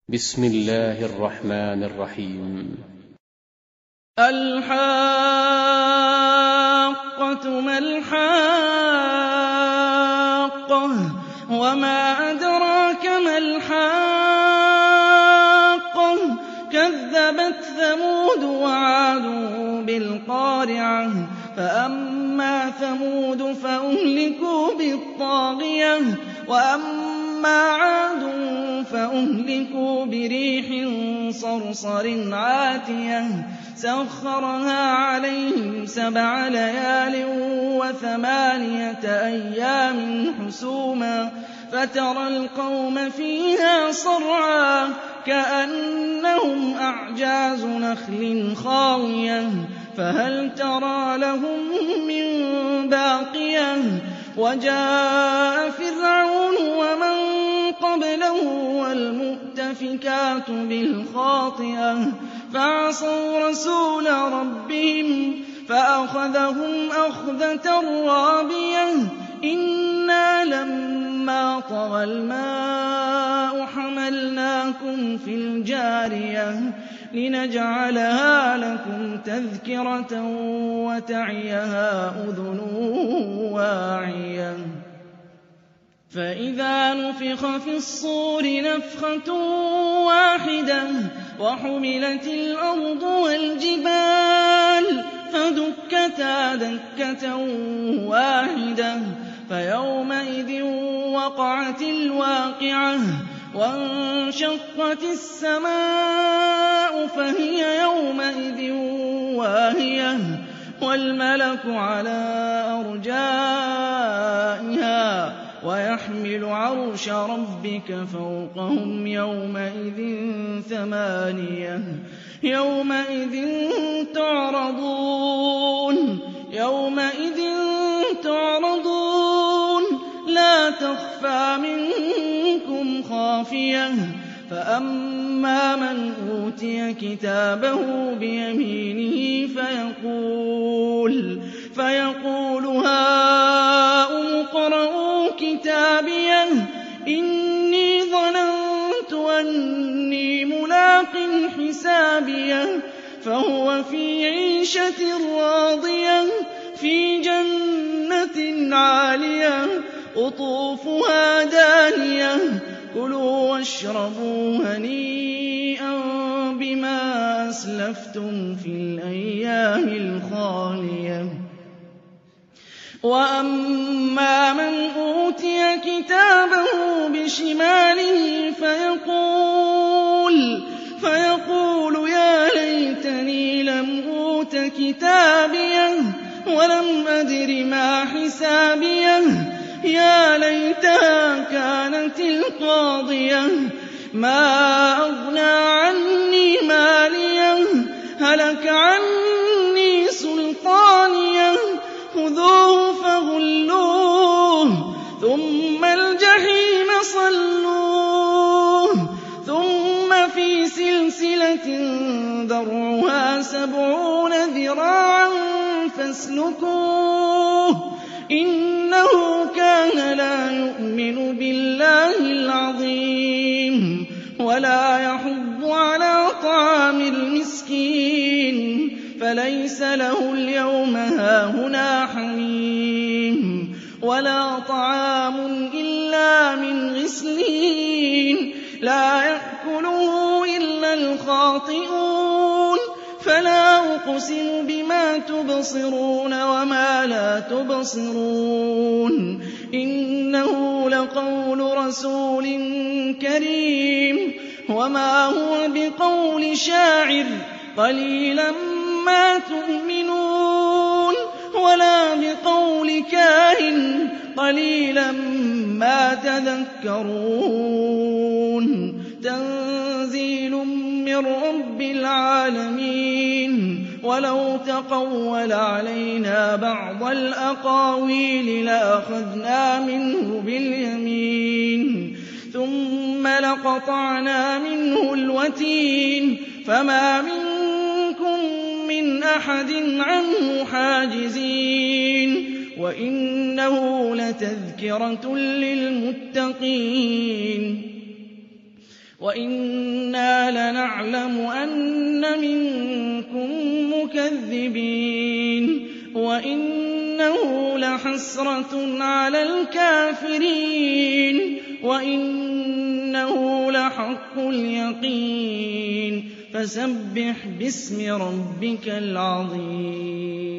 بسم الله الرحمن الرحيم. الحاقة ما الحاقة وما أدراك ما الحاقة كذبت ثمود وعاد بالقارعة فأما ثمود فأهلكوا بالطاغية وأما عاد فأهلكوا بريح صرصر عاتية سخرها عليهم 7 ليال و8 أيام حسوما فترى القوم فيها صرعى كأنهم أعجاز نخل خاوية فهل ترى لهم من باقية وجاء فرعون ومن قبله والمؤتفكات بالخاطئة فعصوا رسول ربهم فأخذهم أخذة رابية إنا لما طغى الماء حملناكم في الجارية لنجعلها لكم تذكرة وتعيها أذن واعية فإذا نفخ في الصور نفخة واحدة وحملت الأرض والجبال فدكتا دكة واحدة فيومئذ وقعت الواقعة وانشقت السماء فهي يومئذ واهية والملك على أرجائها ويحمل عرش ربك فوقهم يومئذ 8 تعرضون لا تخفى منكم خافية فأما من أوتي كتابه بيمينه فيقول هاؤم اقرءوا كتابيه إني ظننت أني ملاق حسابيه فهو في عيشة راضية في جنة عالية قطوفها دانية كلوا واشربوا هنيئا بما أسلفتم في الأيام الخالية وأما من أوتي كتابه بشماله فيقول يا ليتني لم أوت كتابيه ولم أدر ما حسابيه يا ليتها كانت القاضية ما أغنى عني ماليه هلك عني سلطانيه خذوه فغلوه ثم الجحيم صلوه ثم في سلسلة ذرعها 70 ذراعا فاسلكوه إنه كان لا يؤمن بالله العظيم ولا يحض على طعام المسكين فليس له اليوم هاهنا حميم ولا طعام إلا من غسلين لا يأكله إلا الخاطئون فلا أقسم بما تبصرون وما لا تبصرون إنه لقول رسول كريم وما هو بقول شاعر قليلا ما تؤمنون ولا بقول كاهن قليلا ما تذكرون تنزيل من رب العالمين ولو تقول علينا بعض الأقاويل لأخذنا منه باليمين ثم لقطعنا منه الوتين فما منكم من أحد عنه حاجزين وإنه لتذكرة للمتقين وَإِنَّا لَنَعْلَمُ أَنَّ مِنكُم مُّكَذِّبِينَ وَإِنَّهُ لَحَسْرَةٌ عَلَى الْكَافِرِينَ وَإِنَّهُ لَحَقُّ الْيَقِينِ فَسَبِّحْ بِاسْمِ رَبِّكَ الْعَظِيمِ